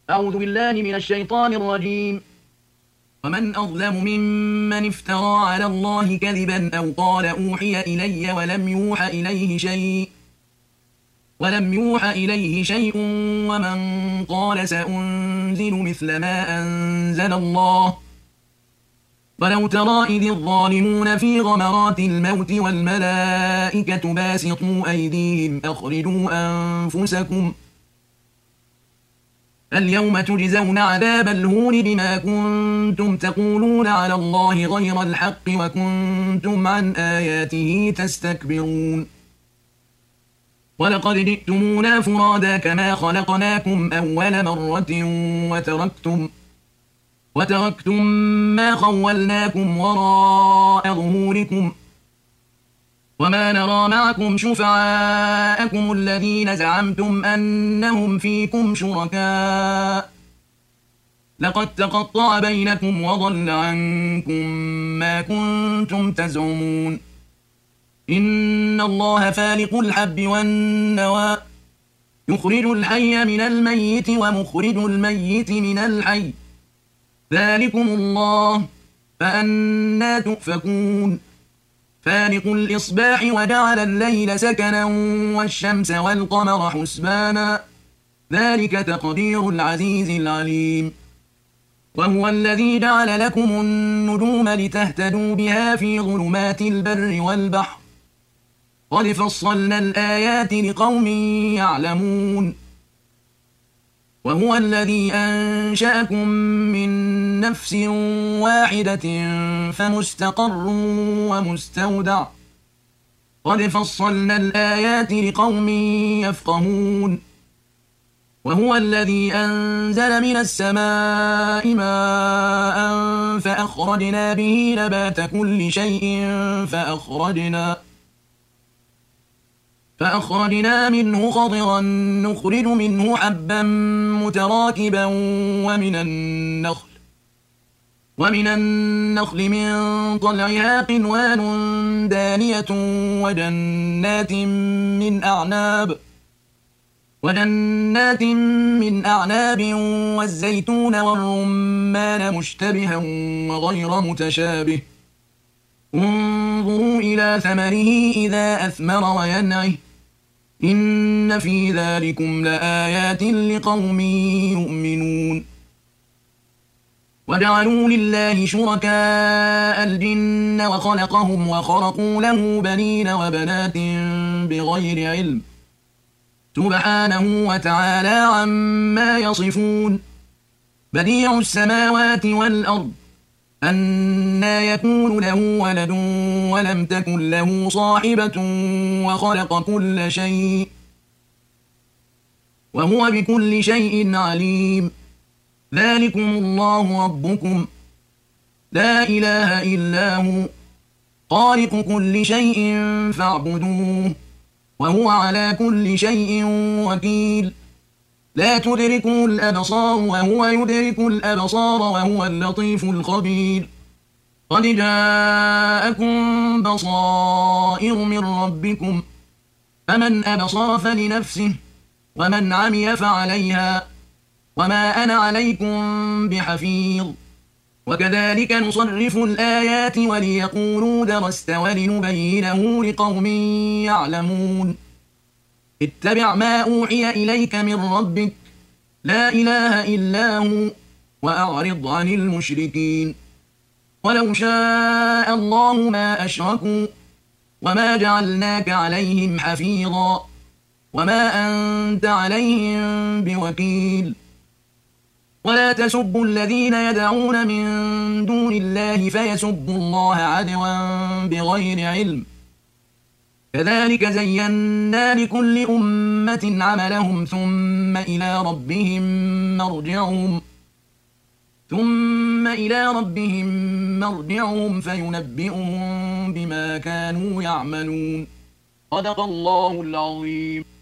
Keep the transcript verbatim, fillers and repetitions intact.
أعوذ بالله من الشيطان الرجيم. ومن أظلم ممن افترى على الله كذبا أو قال أوحي إلي ولم يوحى إليه شيء ولم يوحى إليه شيء ومن قال سأنزل مثل ما أنزل الله. ولو ترى إذ الظالمون في غمرات الموت والملائكة باسطوا أيديهم أخرجوا أنفسكم اليوم تجزون عذاب الهون بما كنتم تقولون على الله غير الحق وكنتم عن آياته تستكبرون. ولقد جئتمونا فرادا كما خلقناكم أول مرة وتركتم وتركتم ما خولناكم وراء ظهوركم وما نرى معكم شفعاءكم الذين زعمتم أنهم فيكم شركاء لقد تقطع بينكم وضل عنكم ما كنتم تزعمون. إن الله فالق الحب والنوى يخرج الحي من الميت ومخرج الميت من الحي ذلكم الله فأنى تؤفكون. فالق الإصباح وجعل الليل سكنا والشمس والقمر حسبانا ذلك تقدير العزيز العليم. وهو الذي جعل لكم النجوم لتهتدوا بها في ظلمات البر والبحر قد فصلنا الآيات لقوم يعلمون. وهو الذي أنشأكم من نفس واحدة فمستقر ومستودع قد فصلنا الآيات لقوم يفقهون. وهو الذي أنزل من السماء ماء فأخرجنا به نبات كل شيء فأخرجنا فأخرجنا منه خضرا نخرج منه حبا متراكبا ومن النخل ومن النخل من طلعها قنوان دانية وجنات من أعناب وجنات من أعناب والزيتون والرمان مشتبها وغير متشابه انظروا إلى ثمره إذا أثمر وينعه إن في ذلكم لآيات لقوم يؤمنون. وجعلوا لله شركاء الجن وخلقهم وخرقوا له بنين وبنات بغير علم سبحانه وتعالى عما يصفون. بديع السماوات والأرض أنى يكون له ولد ولم تكن له صاحبة وخلق كل شيء وهو بكل شيء عليم. ذلكم الله ربكم لا إله إلا هو خالق كل شيء فاعبدوه وهو على كل شيء وكيل. لا تدركه الأبصار وهو يدرك الأبصار وهو اللطيف الخبير. قد جاءكم بصائر من ربكم فمن أبصر فلنفسه ومن عمي فعليها وما أنا عليكم بحفيظ. وكذلك نصرف الآيات وليقولوا درست ولنبينه لقوم يعلمون. اتبع ما أوحي إليك من ربك لا إله إلا هو وأعرض عن المشركين. ولو شاء الله ما أشركوا وما جعلناك عليهم حفيظا وما أنت عليهم بوكيل. ولا تسبوا الذين يدعون من دون الله فيسبوا الله عدوا بغير علم كذلك زينا لكل أمة عملهم ثم إلى ربهم مرجعهم ثم إلى ربهم مرجعهم فينبئهم بما كانوا يعملون. صدق الله العظيم.